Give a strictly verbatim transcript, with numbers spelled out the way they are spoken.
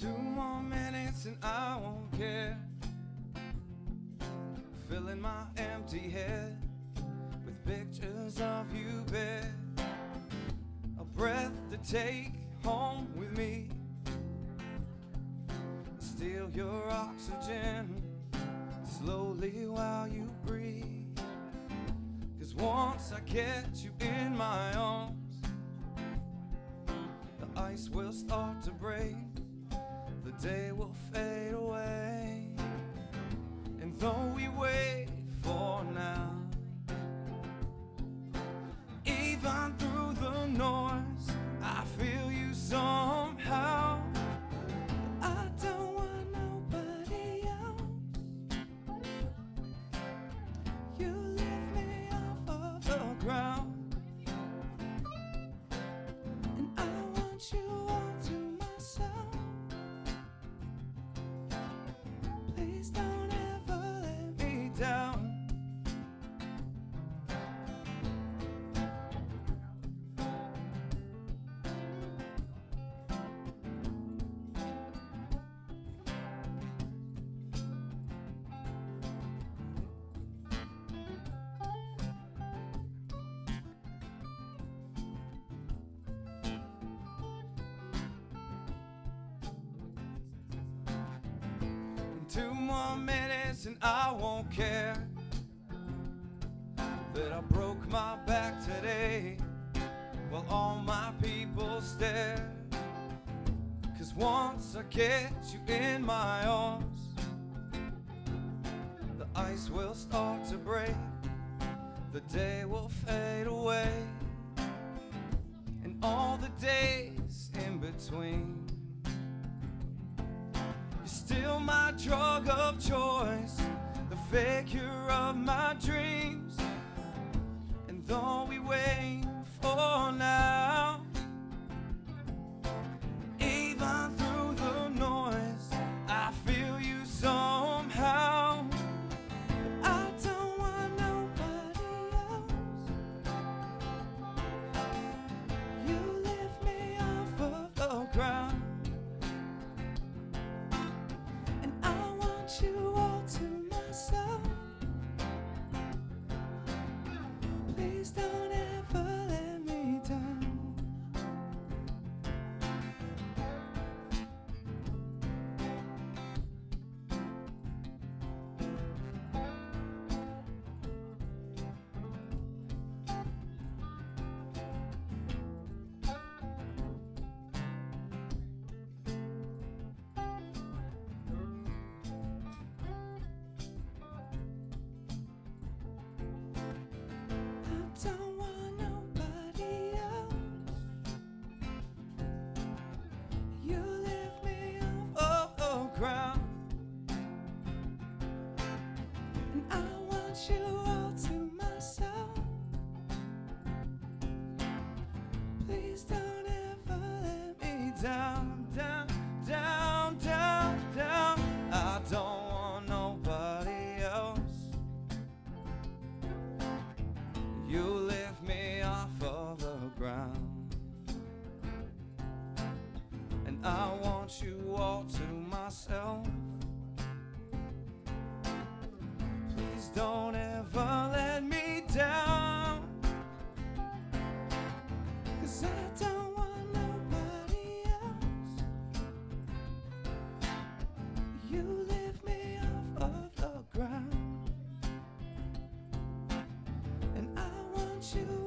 Two more minutes and I won't care, filling my empty head with pictures of you, babe. A breath to take home with me, steal your oxygen slowly while you breathe. 'Cause once I get you in my arms, the ice will start to break, the day will fade away. And though we wait for now, even through the noise, I feel you somehow. I don't want nobody else. You lift me off of the ground, and I want you all to myself. Please don't ever let me down. Two more minutes and I won't care that I broke my back today while all my people stare. 'Cause once I get you in my arms, the ice will start to break, the day will fade away, and all the days in between. Still my drug of choice, the figure of my dreams. And though we wait for now, even through the noise, I feel you somehow. I don't want nobody else. You lift me off of the ground, you all to myself. Please don't ever let me down. Don't want nobody else. You lift me off of the ground, and I want you all to myself. Please don't ever let me down, down, down, down, down. I don't want nobody else. You lift me off of the ground, and I want you all to myself. Please don't ever let me down, 'cause I don't want nobody else. You lift me off of the ground, and I want you